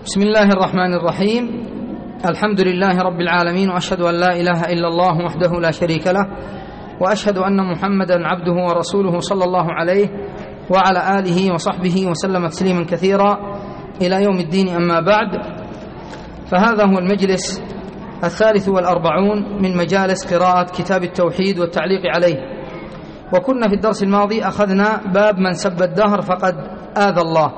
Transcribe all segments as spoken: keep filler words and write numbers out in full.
بسم الله الرحمن الرحيم. الحمد لله رب العالمين، وأشهد أن لا إله إلا الله وحده لا شريك له، وأشهد أن محمدا عبده ورسوله صلى الله عليه وعلى آله وصحبه وسلم تسليما كثيرا إلى يوم الدين. أما بعد، فهذا هو المجلس الثالث والأربعون من مجالس قراءة كتاب التوحيد والتعليق عليه، وكنا في الدرس الماضي أخذنا باب من سب الدهر فقد آذى الله.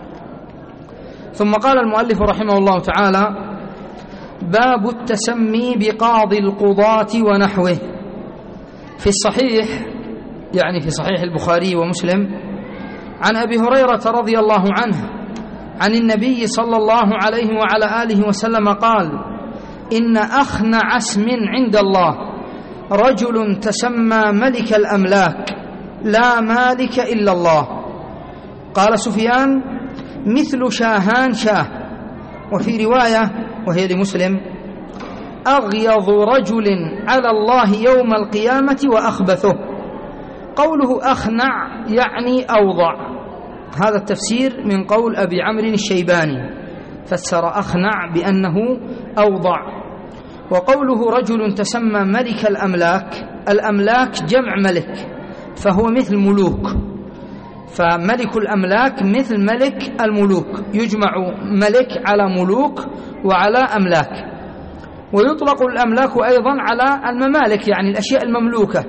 ثم قال المؤلف رحمه الله تعالى: باب التسمي بقاضي القضاة ونحوه. في الصحيح، يعني في صحيح البخاري ومسلم، عن أبي هريرة رضي الله عنه عن النبي صلى الله عليه وعلى آله وسلم قال: إن أخنع اسم عند الله رجل تسمى ملك الأملاك لا مالك إلا الله. قال سفيان: مثل شاهان شاه. وفي رواية وهي لمسلم: أغيظ رجل على الله يوم القيامة وأخبثه. قوله أخنع يعني أوضع، هذا التفسير من قول أبي عمرو الشيباني، فسر أخنع بأنه أوضع. وقوله رجل تسمى ملك الأملاك، الأملاك جمع ملك، فهو مثل ملوك، فملك الأملاك مثل ملك الملوك، يجمع ملك على ملوك وعلى أملاك. ويطلق الأملاك أيضا على الممالك، يعني الأشياء المملوكة.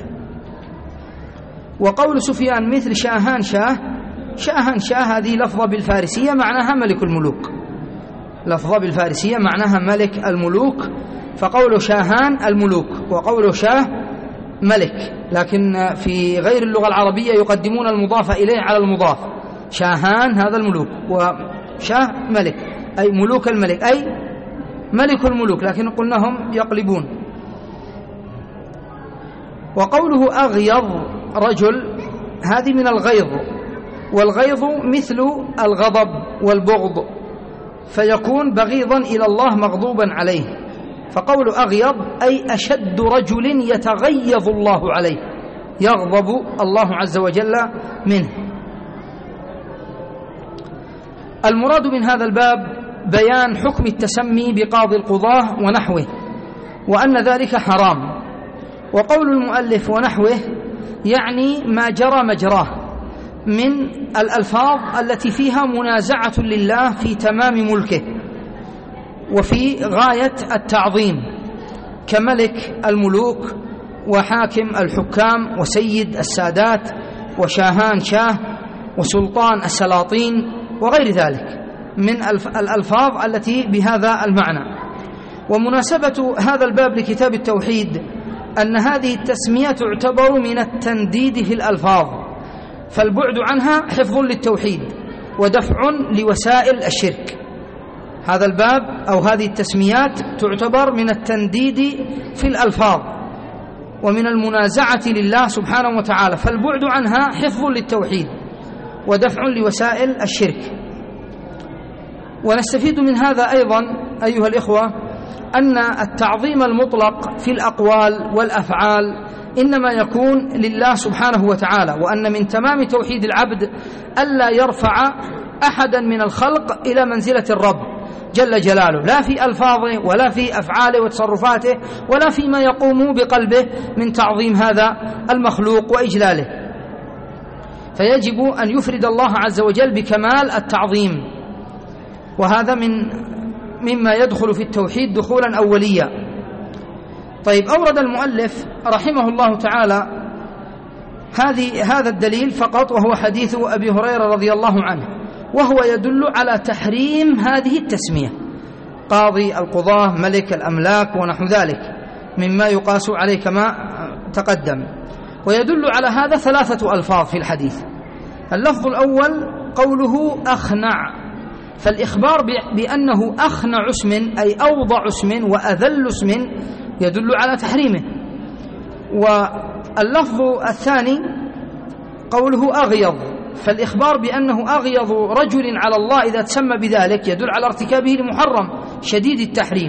وقول سفيان مثل شاهان شاه، شاهان شاه هذه لفظة بالفارسية معناها ملك الملوك، لفظة بالفارسية معناها ملك الملوك، فقول شاهان الملوك وقول شاه ملك. لكن في غير اللغة العربية يقدمون المضاف إليه على المضاف، شاهان هذا الملوك وشاه ملك، أي ملوك الملك، أي ملك الملوك، لكن قلناهم يقلبون. وقوله أغيظ رجل، هذه من الغيظ، والغيظ مثل الغضب والبغض، فيكون بغيضا إلى الله مغضوبا عليه. فقول أغيظ أي أشد رجل يتغيظ الله عليه، يغضب الله عز وجل منه. المراد من هذا الباب بيان حكم التسمي بقاضي القضاة ونحوه، وأن ذلك حرام. وقول المؤلف ونحوه يعني ما جرى مجراه من الألفاظ التي فيها منازعة لله في تمام ملكه وفي غاية التعظيم، كملك الملوك وحاكم الحكام وسيد السادات وشاهان شاه وسلطان السلاطين وغير ذلك من الألفاظ التي بهذا المعنى. ومناسبة هذا الباب لكتاب التوحيد أن هذه التسمية تعتبر من التنديد في الألفاظ، فالبعد عنها حفظ للتوحيد ودفع لوسائل الشرك. هذا الباب أو هذه التسميات تعتبر من التنديد في الألفاظ ومن المنازعة لله سبحانه وتعالى، فالبعد عنها حفظ للتوحيد ودفع لوسائل الشرك. ونستفيد من هذا أيضا أيها الإخوة أن التعظيم المطلق في الأقوال والأفعال إنما يكون لله سبحانه وتعالى، وأن من تمام توحيد العبد ألا يرفع أحدا من الخلق إلى منزلة الرب جل جلاله، لا في ألفاظه ولا في أفعاله وتصرفاته ولا فيما يقوم بقلبه من تعظيم هذا المخلوق وإجلاله. فيجب أن يفرد الله عز وجل بكمال التعظيم، وهذا من مما يدخل في التوحيد دخولا أوليا. طيب، أورد المؤلف رحمه الله تعالى هذه هذا الدليل فقط، وهو حديث أبي هريرة رضي الله عنه، وهو يدل على تحريم هذه التسمية، قاضي القضاة ملك الأملاك ونحو ذلك مما يقاس عليه كما تقدم. ويدل على هذا ثلاثة ألفاظ في الحديث. اللفظ الأول قوله أخنع، فالإخبار بأنه أخنع اسم أي أوضع اسم وأذل اسم يدل على تحريمه. واللفظ الثاني قوله أغيظ، فالإخبار بأنه أغيظ رجل على الله إذا تسمى بذلك يدل على ارتكابه لمحرم شديد التحريم.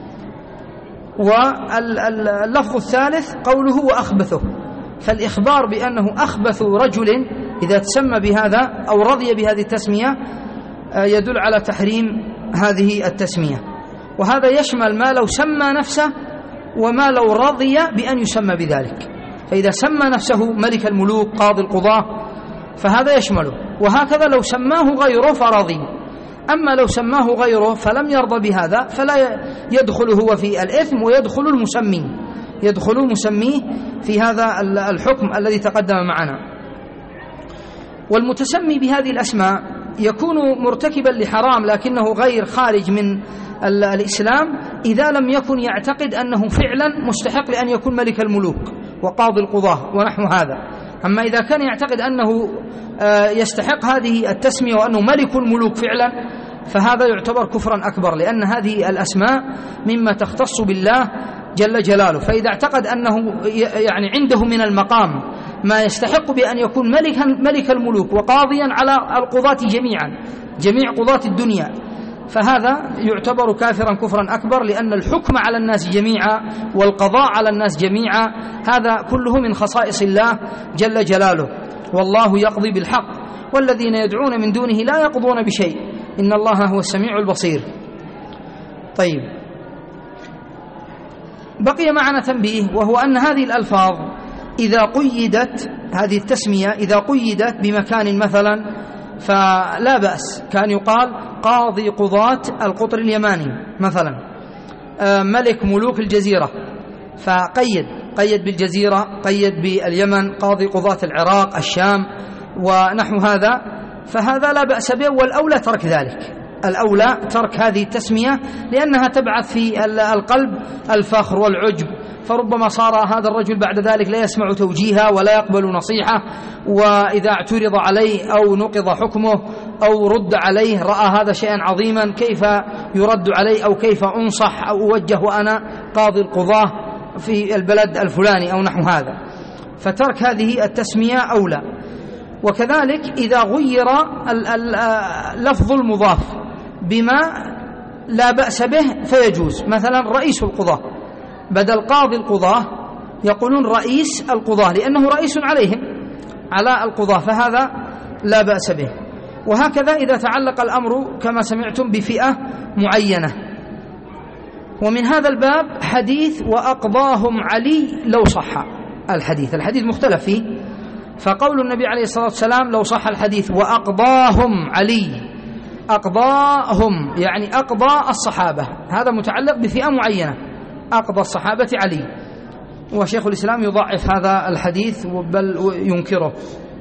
واللفظ الثالث قوله وأخبثه، فالإخبار بأنه أخبث رجل إذا تسمى بهذا أو رضي بهذه التسمية يدل على تحريم هذه التسمية. وهذا يشمل ما لو سمى نفسه وما لو رضي بأن يسمى بذلك. فإذا سمى نفسه ملك الملوك قاضي القضاة فهذا يشمله، وهكذا لو سماه غيره فرضي. أما لو سماه غيره فلم يرضى بهذا فلا يدخل هو في الإثم، ويدخل المسمي يدخل المسميه في هذا الحكم الذي تقدم معنا. والمتسمي بهذه الأسماء يكون مرتكبا لحرام لكنه غير خارج من الإسلام إذا لم يكن يعتقد أنه فعلا مستحق لأن يكون ملك الملوك وقاضي القضاة ونحو هذا. أما إذا كان يعتقد أنه يستحق هذه التسمية وأنه ملك الملوك فعلا فهذا يعتبر كفرا أكبر، لأن هذه الأسماء مما تختص بالله جل جلاله. فإذا اعتقد أنه يعني عنده من المقام ما يستحق بأن يكون ملكا ملك الملوك وقاضيا على القضاة جميعا جميع قضاة الدنيا فهذا يعتبر كافرا كفرا أكبر، لأن الحكم على الناس جميعا والقضاء على الناس جميعا هذا كله من خصائص الله جل جلاله. والله يقضي بالحق والذين يدعون من دونه لا يقضون بشيء إن الله هو السميع البصير. طيب، بقي معنا تنبيه، وهو أن هذه الألفاظ إذا قيدت هذه التسمية إذا قيدت بمكان مثلا فلا بأس. كان يقال قاضي قضاة القطر اليماني مثلا، ملك ملوك الجزيرة، فقيد قيد بالجزيرة، قيد باليمن، قاضي قضاة العراق الشام ونحو هذا، فهذا لا بأس به. والأولى ترك ذلك، الأولى ترك هذه التسمية لأنها تبعث في القلب الفخر والعجب، فربما صار هذا الرجل بعد ذلك لا يسمع توجيها ولا يقبل نصيحة، وإذا اعترض عليه أو نقض حكمه أو رد عليه رأى هذا شيئا عظيما، كيف يرد عليه أو كيف أنصح أو أوجه وأنا قاضي القضاة في البلد الفلاني أو نحو هذا، فترك هذه التسمية أولى. وكذلك إذا غير اللفظ المضاف بما لا بأس به فيجوز، مثلا رئيس القضاة بدل قاضي القضاة يقولون رئيس القضاة لأنه رئيس عليهم على القضاة، فهذا لا بأس به. وهكذا إذا تعلق الأمر كما سمعتم بفئة معينة. ومن هذا الباب حديث وأقضاهم علي لو صح الحديث، الحديث مختلف فيه، فقول النبي عليه الصلاة والسلام لو صح الحديث وأقضاهم علي، أقضاهم يعني أقضى الصحابة، هذا متعلق بفئة معينة، أقضى الصحابة علي. وشيخ الإسلام يضعف هذا الحديث بل ينكره.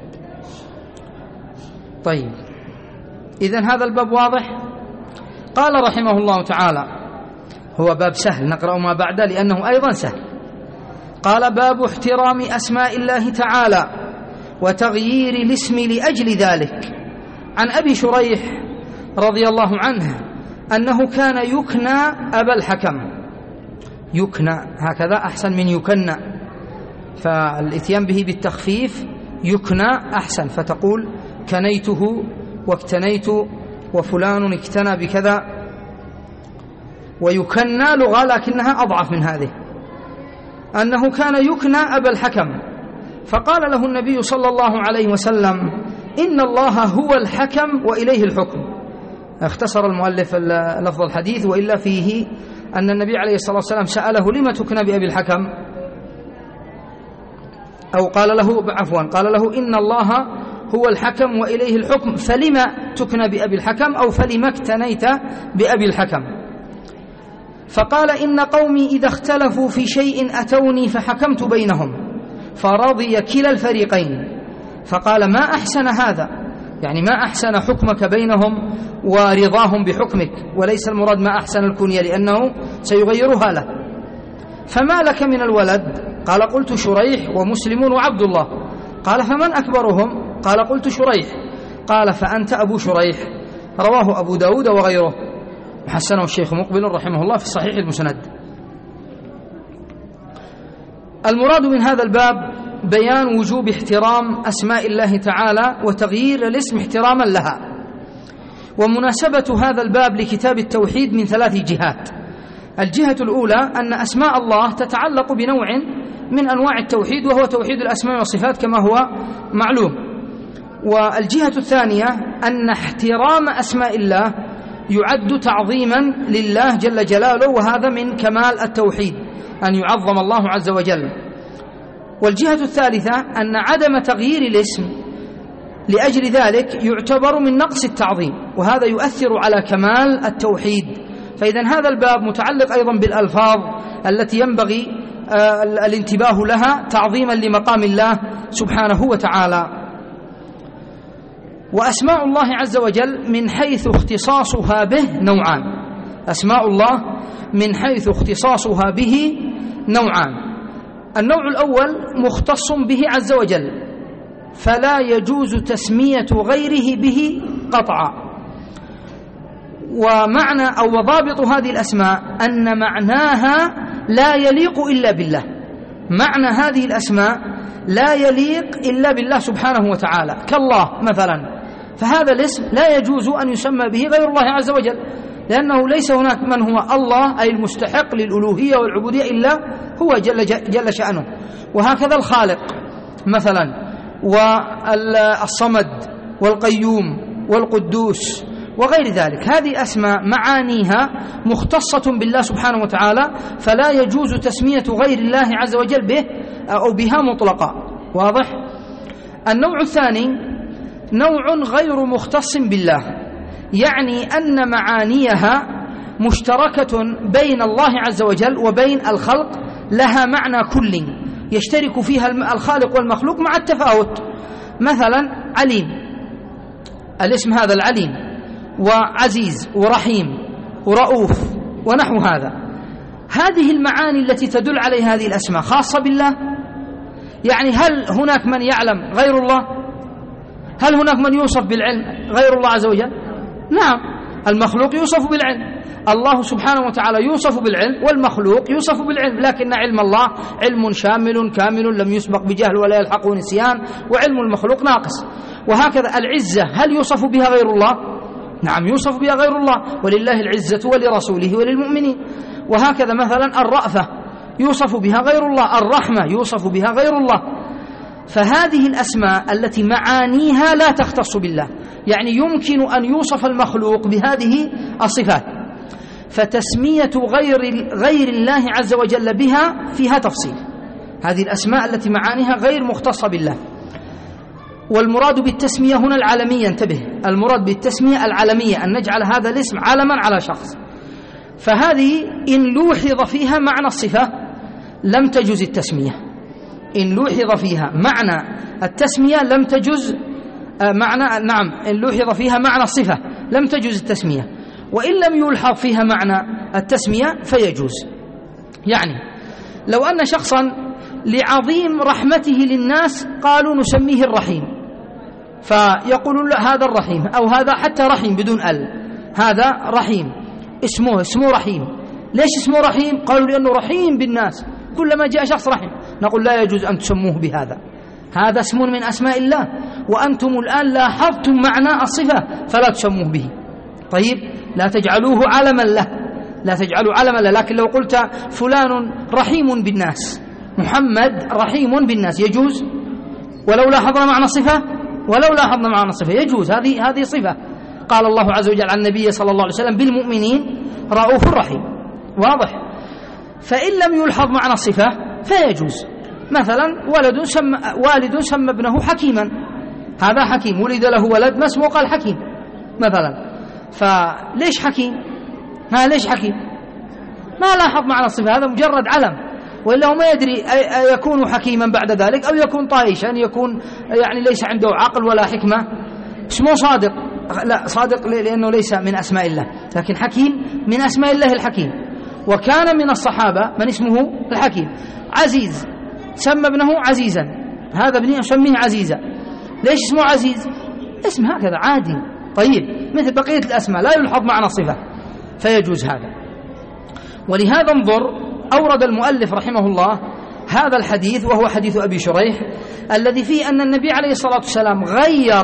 طيب، إذن هذا الباب واضح. قال رحمه الله تعالى، هو باب سهل نقرأ ما بعده لأنه أيضا سهل. قال باب احترام أسماء الله تعالى وتغيير الاسم لأجل ذلك. عن أبي شريح رضي الله عنه أنه كان يكنى أبا الحكم، يكنى هكذا أحسن من يكنى، فالاتيان به بالتخفيف يكنى أحسن، فتقول كنيته واكتنيت وفلان اكتنى بكذا، ويكنى لغة لكنها أضعف من هذه. أنه كان يكنى أبا الحكم، فقال له النبي صلى الله عليه وسلم إن الله هو الحكم وإليه الحكم. اختصر المؤلف لفظ الحديث، وإلا فيه أن النبي عليه الصلاة والسلام سأله لما تكنى بأبي الحكم، أو قال له عفوا قال له إن الله هو الحكم وإليه الحكم فلما تكنى بأبي الحكم، أو فلما اكتنيت بأبي الحكم. فقال إن قومي إذا اختلفوا في شيء أتوني فحكمت بينهم فرضي كلا الفريقين. فقال ما أحسن هذا، يعني ما أحسن حكمك بينهم ورضاهم بحكمك، وليس المراد ما أحسن الكنية لأنه سيغيرها له. فما لك من الولد؟ قال قلت شريح ومسلم وعبد الله. قال فمن أكبرهم؟ قال قلت شريح. قال فأنت أبو شريح. رواه أبو داود وغيره، وحسنه الشيخ مقبل رحمه الله في صحيح المسند. المراد من هذا الباب بيان وجوب احترام أسماء الله تعالى وتغيير الاسم احتراما لها. ومناسبة هذا الباب لكتاب التوحيد من ثلاث جهات. الجهة الأولى أن أسماء الله تتعلق بنوع من أنواع التوحيد، وهو توحيد الأسماء والصفات كما هو معلوم. والجهة الثانية أن احترام أسماء الله يعد تعظيما لله جل جلاله، وهذا من كمال التوحيد أن يعظم الله عز وجل. والجهة الثالثة أن عدم تغيير الاسم لأجل ذلك يعتبر من نقص التعظيم، وهذا يؤثر على كمال التوحيد. فإذا هذا الباب متعلق أيضا بالألفاظ التي ينبغي الانتباه لها تعظيما لمقام الله سبحانه وتعالى. وأسماء الله عز وجل من حيث اختصاصها به نوعان. أسماء الله من حيث اختصاصها به نوعان. النوع الأول مختص به عز وجل، فلا يجوز تسمية غيره به قطعا. ومعنى أو وضابط هذه الأسماء أن معناها لا يليق إلا بالله. معنى هذه الأسماء لا يليق إلا بالله سبحانه وتعالى، كالله مثلا، فهذا الاسم لا يجوز أن يسمى به غير الله عز وجل، لأنه ليس هناك من هو الله أي المستحق للألوهية والعبودية إلا هو جل, جل شأنه. وهكذا الخالق مثلا، والصمد والقيوم والقدوس وغير ذلك. هذه أسماء معانيها مختصة بالله سبحانه وتعالى، فلا يجوز تسمية غير الله عز وجل به أو بها مطلقا. واضح؟ النوع الثاني نوع غير مختص بالله، يعني أن معانيها مشتركة بين الله عز وجل وبين الخلق، لها معنى كلي يشترك فيها الخالق والمخلوق مع التفاوت. مثلا عليم، الاسم هذا العليم، وعزيز ورحيم ورؤوف ونحو هذا. هذه المعاني التي تدل عليها هذه الأسماء خاصة بالله، يعني هل هناك من يعلم غير الله؟ هل هناك من يوصف بالعلم غير الله عز وجل؟ نعم، المخلوق يوصف بالعلم، الله سبحانه وتعالى يوصف بالعلم والمخلوق يوصف بالعلم، لكن علم الله علم شامل كامل لم يسبق بجهل ولا يلحقه نسيان، وعلم المخلوق ناقص. وهكذا العزة هل يوصف بها غير الله؟ نعم يوصف بها غير الله، ولله العزة ولرسوله وللمؤمنين. وهكذا مثلا الرأفة يوصف بها غير الله، الرحمة يوصف بها غير الله. فهذه الأسماء التي معانيها لا تختص بالله، يعني يمكن أن يوصف المخلوق بهذه الصفات، فتسمية غير غير الله عز وجل بها فيها تفصيل. هذه الأسماء التي معانيها غير مختصة بالله. والمراد بالتسمية هنا العالمية، انتبه، المراد بالتسمية العالمية، أن نجعل هذا الاسم علما على شخص. فهذه إن لوحظ فيها معنى الصفة لم تجوز التسمية، إن لوحظ فيها معنى التسمية لم تجوز معنى، نعم، إن لوحظ فيها معنى الصفة لم تجوز التسمية، وإن لم يلحظ فيها معنى التسمية فيجوز. يعني لو أن شخصا لعظيم رحمته للناس قالوا نسميه الرحيم، فيقولون لا هذا الرحيم، أو هذا حتى رحيم بدون ال، هذا رحيم، اسمه اسمه رحيم. ليش اسمه رحيم؟ قالوا لأنه رحيم بالناس، كلما جاء شخص رحيم. نقول لا يجوز أن تسموه بهذا، هذا اسم من أسماء الله، وأنتم الآن لاحظتم معنى الصفة فلا تسموه به. طيب لا تجعلوه علما له، لا تجعلوا علما له. لكن لو قلت فلان رحيم بالناس، محمد رحيم بالناس، يجوز؟ ولو لاحظنا معنى الصفة، ولو لاحظنا معنى الصفة يجوز. هذه هذه صفة قال الله عز وجل عن النبي صلى الله عليه وسلم بالمؤمنين رؤوف رحيم. واضح؟ فإن لم يلحظ معنى الصفة فيجوز. مثلا ولد سمى والد سمى ابنه حكيما، هذا حكيم، ولد له ولد ما اسمه قال حكيم مثلا، فليش حكيم؟ ها ليش حكيم؟ ما لاحظ معنى الصفة، هذا مجرد علم، وإلا هو ما يدري يكون حكيما بعد ذلك أو يكون طائشا، يكون يعني ليس عنده عقل ولا حكمة. اسمه صادق، لا صادق لأنه ليس من أسماء الله، لكن حكيم من أسماء الله الحكيم. وكان من الصحابة من اسمه الحكيم. عزيز سمى ابنه عزيزا، هذا ابنه يسميه عزيزا. ليش اسمه عزيز؟ اسم هكذا عادي. طيب مثل بقية الأسماء لا يلحظ معنى الصفة فيجوز هذا. ولهذا انظر، أورد المؤلف رحمه الله هذا الحديث، وهو حديث أبي شريح الذي فيه أن النبي عليه الصلاة والسلام غير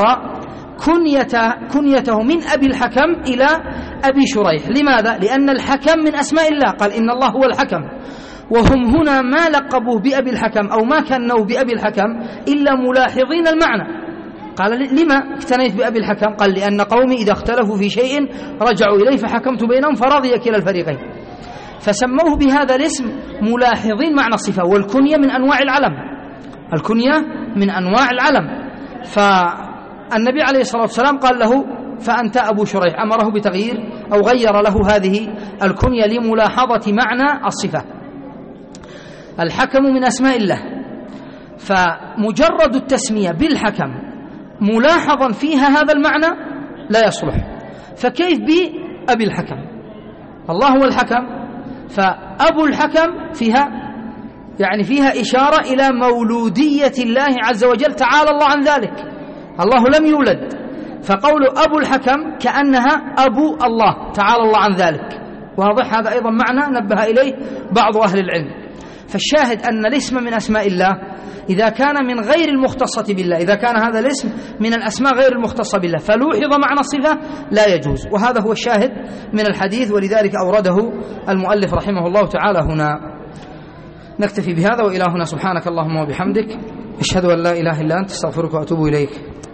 كنية كنيته من أبي الحكم إلى أبي شريح. لماذا؟ لأن الحكم من أسماء الله، قال إن الله هو الحكم، وهم هنا ما لقبوه بأبي الحكم أو ما كانوا بأبي الحكم إلا ملاحظين المعنى، قال لما اقتنيت بأبي الحكم؟ قال لأن قومي إذا اختلفوا في شيء رجعوا إليه فحكمت بينهم فرضي كلا الفريقين. فسموه بهذا الاسم ملاحظين معنى الصفة. والكنية من أنواع العلم، الكنية من أنواع العلم. فالنبي عليه الصلاة والسلام قال له فأنت أبو شريح، أمره بتغيير أو غير له هذه الكنية لملاحظة معنى الصفة. الحكم من أسماء الله، فمجرد التسمية بالحكم ملاحظا فيها هذا المعنى لا يصلح. فكيف بأبي الحكم؟ الله هو الحكم، فأبو الحكم فيها يعني فيها إشارة إلى مولودية الله عز وجل، تعالى الله عن ذلك، الله لم يولد، فقول أبو الحكم كأنها أبو الله تعالى الله عن ذلك. واضح؟ هذا أيضا معنى نبه إليه بعض أهل العلم. فالشاهد أن الاسم من أسماء الله إذا كان من غير المختصة بالله، إذا كان هذا الاسم من الأسماء غير المختصة بالله فلوحظ معنى الصفة لا يجوز، وهذا هو الشاهد من الحديث، ولذلك أورده المؤلف رحمه الله تعالى هنا. نكتفي بهذا، وإلى هنا سبحانك اللهم وبحمدك، أشهد أن لا إله إلا أنت، استغفرك وأتوب إليك.